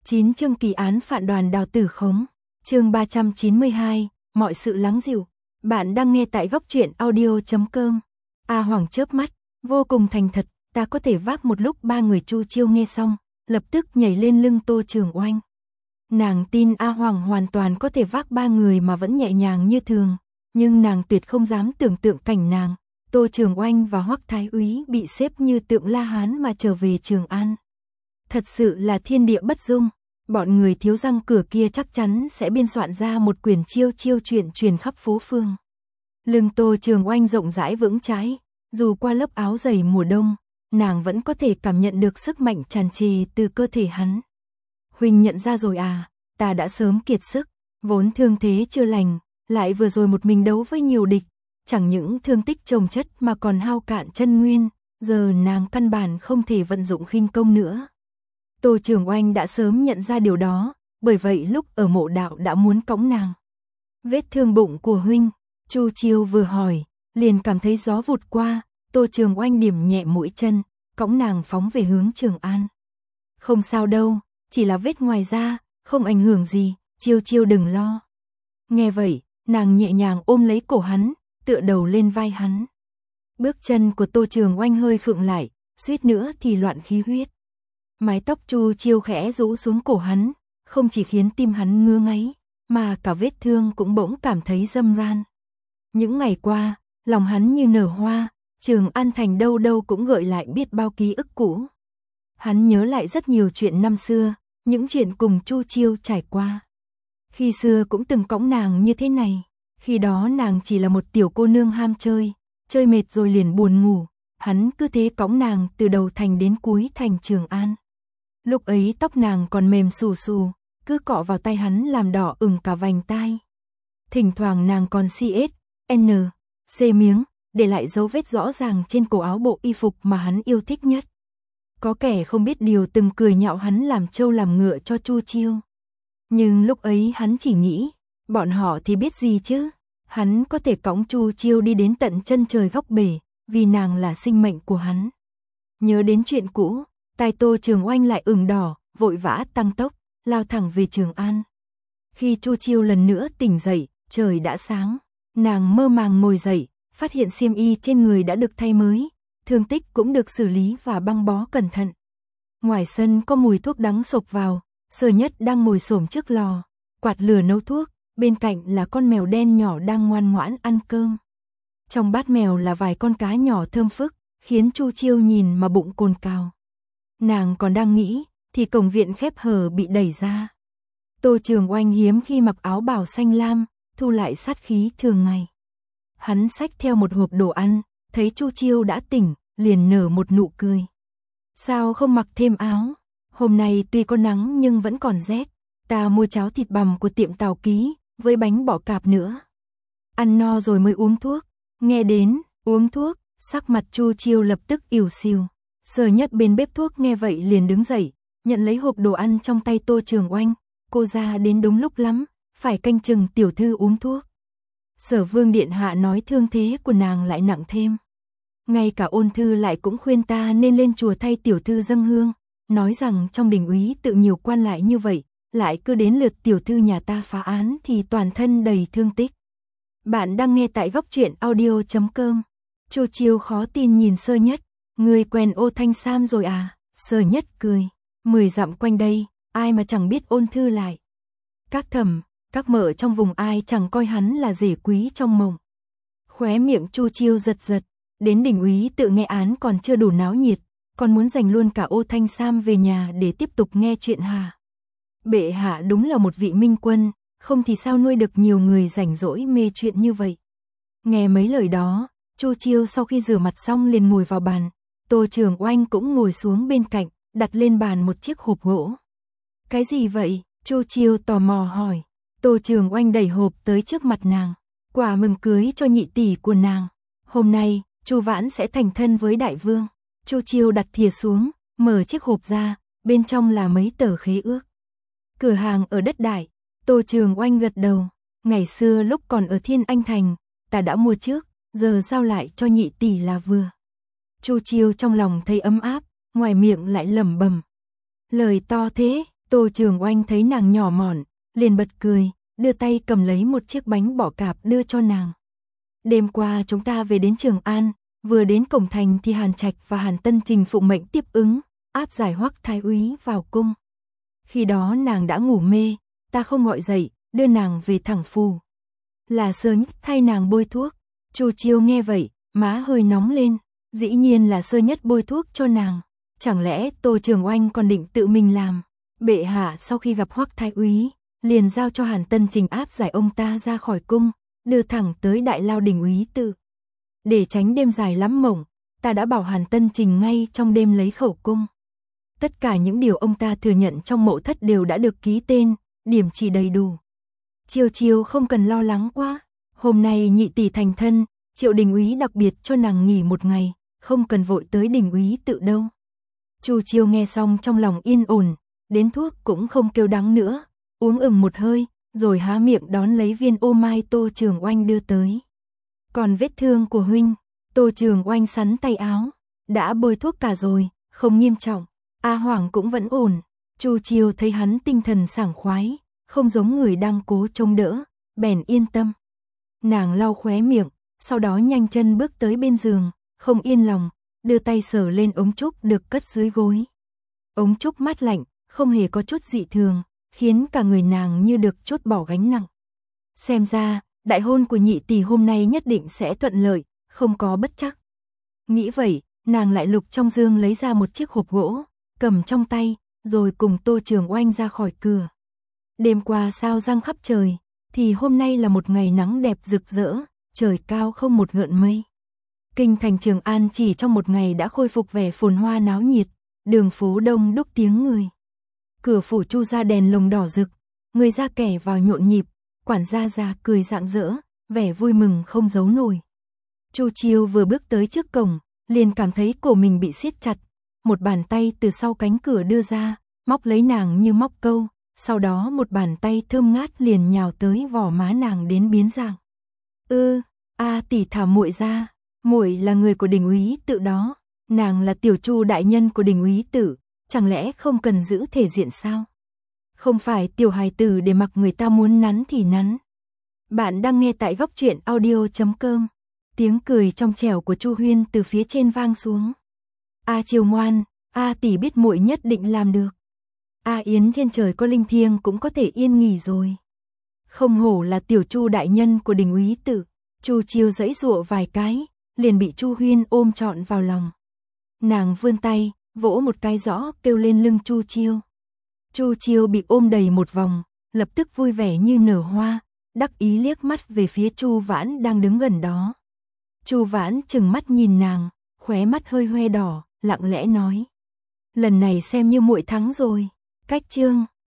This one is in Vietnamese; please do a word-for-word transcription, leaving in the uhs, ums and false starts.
chín chương kỳ án phản đoàn Đào Tử Khống. Chương ba trăm chín mươi hai, mọi sự lắng dịu. Bạn đang nghe tại góc truyện audio chấm com. A Hoàng chớp mắt, vô cùng thành thật, ta có thể vác một lúc ba người. Chu Chiêu nghe xong, lập tức nhảy lên lưng Tô Trường Oanh. Nàng tin A Hoàng hoàn toàn có thể vác ba người mà vẫn nhẹ nhàng như thường, nhưng nàng tuyệt không dám tưởng tượng cảnh nàng, Tô Trường Oanh và Hoắc Thái Úy bị xếp như tượng La Hán mà trở về Trường An. Thật sự là thiên địa bất dung, bọn người thiếu răng cửa kia chắc chắn sẽ biên soạn ra một quyển chiêu chiêu chuyện truyền khắp phố phường. Lưng Tô Trường Oanh rộng rãi vững chãi, dù qua lớp áo dày mùa đông, nàng vẫn có thể cảm nhận được sức mạnh tràn trề từ cơ thể hắn. Huynh nhận ra rồi à, ta đã sớm kiệt sức, vốn thương thế chưa lành, lại vừa rồi một mình đấu với nhiều địch, chẳng những thương tích chồng chất mà còn hao cạn chân nguyên, giờ nàng căn bản không thể vận dụng khinh công nữa. Tô Trường Oanh đã sớm nhận ra điều đó, bởi vậy lúc ở mộ đạo đã muốn cõng nàng. Vết thương bụng của huynh, Chu Chiêu vừa hỏi, liền cảm thấy gió vụt qua, Tô Trường Oanh điểm nhẹ mũi chân, cõng nàng phóng về hướng Trường An. Không sao đâu, chỉ là vết ngoài da, không ảnh hưởng gì, Chiêu Chiêu đừng lo. Nghe vậy, nàng nhẹ nhàng ôm lấy cổ hắn, tựa đầu lên vai hắn. Bước chân của Tô Trường Oanh hơi khựng lại, suýt nữa thì loạn khí huyết. Mái tóc Chu Chiêu khẽ rũ xuống cổ hắn, không chỉ khiến tim hắn ngứa ngáy, mà cả vết thương cũng bỗng cảm thấy râm ran. Những ngày qua, lòng hắn như nở hoa, Trường An thành đâu đâu cũng gợi lại biết bao ký ức cũ. Hắn nhớ lại rất nhiều chuyện năm xưa, những chuyện cùng Chu Chiêu trải qua. Khi xưa cũng từng cõng nàng như thế này, khi đó nàng chỉ là một tiểu cô nương ham chơi, chơi mệt rồi liền buồn ngủ, hắn cứ thế cõng nàng từ đầu thành đến cuối thành Trường An. Lúc ấy tóc nàng còn mềm xù xù, cứ cọ vào tay hắn làm đỏ ửng cả vành tai. Thỉnh thoảng nàng còn xê ét, en, xê miếng, để lại dấu vết rõ ràng trên cổ áo bộ y phục mà hắn yêu thích nhất. Có kẻ không biết điều từng cười nhạo hắn làm trâu làm ngựa cho Chu Chiêu. Nhưng lúc ấy hắn chỉ nghĩ, bọn họ thì biết gì chứ, hắn có thể cõng Chu Chiêu đi đến tận chân trời góc bể, vì nàng là sinh mệnh của hắn. Nhớ đến chuyện cũ, tai Tô Trường Oanh lại ửng đỏ, vội vã tăng tốc, lao thẳng về Trường An. Khi Chu Chiêu lần nữa tỉnh dậy, trời đã sáng, nàng mơ màng ngồi dậy, phát hiện xiêm y trên người đã được thay mới, thương tích cũng được xử lý và băng bó cẩn thận. Ngoài sân có mùi thuốc đắng xộc vào, Sở Nhất đang ngồi xổm trước lò, quạt lửa nấu thuốc, bên cạnh là con mèo đen nhỏ đang ngoan ngoãn ăn cơm. Trong bát mèo là vài con cá nhỏ thơm phức, khiến Chu Chiêu nhìn mà bụng cồn cào. Nàng còn đang nghĩ, thì cổng viện khép hờ bị đẩy ra. Tô Trường Oanh hiếm khi mặc áo bào xanh lam, thu lại sát khí thường ngày. Hắn xách theo một hộp đồ ăn, thấy Chu Chiêu đã tỉnh, liền nở một nụ cười. Sao không mặc thêm áo? Hôm nay tuy có nắng nhưng vẫn còn rét. Ta mua cháo thịt bằm của tiệm Tào Ký, với bánh bò cạp nữa. Ăn no rồi mới uống thuốc. Nghe đến, uống thuốc, sắc mặt Chu Chiêu lập tức ỉu xìu. Sở Nhất bên bếp thuốc nghe vậy liền đứng dậy, nhận lấy hộp đồ ăn trong tay Tô Trường Oanh. Cô ra đến đúng lúc lắm, phải canh chừng tiểu thư uống thuốc. Sở Vương điện hạ nói thương thế của nàng lại nặng thêm. Ngay cả Ôn thư lại cũng khuyên ta nên lên chùa thay tiểu thư dâng hương, nói rằng trong đình úy tự nhiều quan lại như vậy, lại cứ đến lượt tiểu thư nhà ta phá án thì toàn thân đầy thương tích. Bạn đang nghe tại góc truyện audio chấm com. Chu Chiêu khó tin nhìn Sơ Nhất, người quen Ô Thanh Sam rồi à? Sơ Nhất cười, mười dặm quanh đây, ai mà chẳng biết Ôn thư lại. Các thẩm, các mợ trong vùng ai chẳng coi hắn là rể quý trong mộng. Khóe miệng Chu Chiêu giật giật, đến đình úy tự nghe án còn chưa đủ náo nhiệt, còn muốn dành luôn cả Ô Thanh Sam về nhà để tiếp tục nghe chuyện hả? Bệ hạ đúng là một vị minh quân, không thì sao nuôi được nhiều người rảnh rỗi mê chuyện như vậy. Nghe mấy lời đó, Chu Chiêu sau khi rửa mặt xong liền ngồi vào bàn, Tô Trường Oanh cũng ngồi xuống bên cạnh, đặt lên bàn một chiếc hộp gỗ. Cái gì vậy? Chu Chiêu tò mò hỏi. Tô Trường Oanh đẩy hộp tới trước mặt nàng, quà mừng cưới cho nhị tỷ của nàng. Hôm nay, Chu Vãn sẽ thành thân với đại vương. Chu Chiêu đặt thìa xuống, mở chiếc hộp ra, bên trong là mấy tờ khế ước. Cửa hàng ở đất Đại. Tô Trường Oanh gật đầu. Ngày xưa lúc còn ở Thiên Anh Thành, ta đã mua trước, giờ giao lại cho nhị tỷ là vừa. Chu Chiêu trong lòng thấy ấm áp, ngoài miệng lại lẩm bẩm. Lời to thế, Tô Tô Trường Oanh thấy nàng nhỏ mọn, liền bật cười, đưa tay cầm lấy một chiếc bánh bò cạp đưa cho nàng. Đêm qua chúng ta về đến Trường An, vừa đến cổng thành thì Hàn Trạch và Hàn Tân Trình phụng mệnh tiếp ứng, áp giải Hoắc thái úy vào cung. Khi đó nàng đã ngủ mê, ta không gọi dậy, đưa nàng về thẳng phủ. Là Sơ Nhất thay nàng bôi thuốc. Chu Chiêu nghe vậy, má hơi nóng lên, dĩ nhiên là Sơ Nhất bôi thuốc cho nàng. Chẳng lẽ Tô Trường Oanh còn định tự mình làm? Bệ hạ sau khi gặp Hoắc thái úy, liền giao cho Hàn Tân Trình áp giải ông ta ra khỏi cung, đưa thẳng tới Đại Lao Đình úy tự. Để tránh đêm dài lắm mộng, ta đã bảo Hàn Tân Trình ngay trong đêm lấy khẩu cung. Tất cả những điều ông ta thừa nhận trong mộ thất đều đã được ký tên, điểm chỉ đầy đủ. Chiêu Chiêu không cần lo lắng quá, hôm nay nhị tỷ thành thân, Triệu đình úy đặc biệt cho nàng nghỉ một ngày, không cần vội tới đình úy tự đâu. Chu Chiêu nghe xong trong lòng yên ổn, đến thuốc cũng không kêu đắng nữa, uống ừng một hơi, rồi há miệng đón lấy viên ô mai Tô Trường Oanh đưa tới. Còn vết thương của huynh, Tô Trường Oanh sắn tay áo, đã bôi thuốc cả rồi, không nghiêm trọng, A Hoàng cũng vẫn ổn. Chu Chiêu thấy hắn tinh thần sảng khoái, không giống người đang cố chống đỡ, bèn yên tâm. Nàng lau khóe miệng, sau đó nhanh chân bước tới bên giường, không yên lòng, đưa tay sờ lên ống trúc được cất dưới gối. Ống trúc mát lạnh, không hề có chút dị thường, khiến cả người nàng như được trút bỏ gánh nặng. Xem ra, đại hôn của nhị tỷ hôm nay nhất định sẽ thuận lợi, không có bất trắc. Nghĩ vậy, nàng lại lục trong giường lấy ra một chiếc hộp gỗ, cầm trong tay, rồi cùng Tô Trường Oanh ra khỏi cửa. Đêm qua sao răng khắp trời, thì hôm nay là một ngày nắng đẹp rực rỡ, trời cao không một gợn mây. Kinh thành Trường An chỉ trong một ngày đã khôi phục vẻ phồn hoa náo nhiệt, đường phố đông đúc tiếng người. Cửa phủ Chu gia đèn lồng đỏ rực, người ra kẻ vào nhộn nhịp, quản gia già cười rạng rỡ, vẻ vui mừng không giấu nổi. Chu Chiêu vừa bước tới trước cổng, liền cảm thấy cổ mình bị siết chặt, một bàn tay từ sau cánh cửa đưa ra, móc lấy nàng như móc câu, sau đó một bàn tay thơm ngát liền nhào tới vỏ má nàng đến biến dạng. Ư, a tỷ thả muội ra, muội là người của đình úy tự đó, nàng là tiểu Chu đại nhân của đình úy tự, chẳng lẽ không cần giữ thể diện sao? Không phải tiểu hài tử để mặc người ta muốn nắn thì nắn. Bạn đang nghe tại góc truyện audio chấm com. Tiếng cười trong trẻo của Chu Huyên từ phía trên vang xuống. A Chiêu ngoan, A tỷ biết muội nhất định làm được. A Yến trên trời có linh thiêng cũng có thể yên nghỉ rồi. Không hổ là tiểu Chu đại nhân của đình úy tự. Chu Chiêu giãy giụa vài cái, liền bị Chu Huyên ôm trọn vào lòng. Nàng vươn tay, vỗ một cái rõ kêu lên lưng Chu Chiêu. Chu Chiêu bị ôm đầy một vòng, lập tức vui vẻ như nở hoa, đắc ý liếc mắt về phía Chu Vãn đang đứng gần đó. Chu Vãn trừng mắt nhìn nàng, khóe mắt hơi hoe đỏ, lặng lẽ nói: "Lần này xem như muội thắng rồi." Cách chương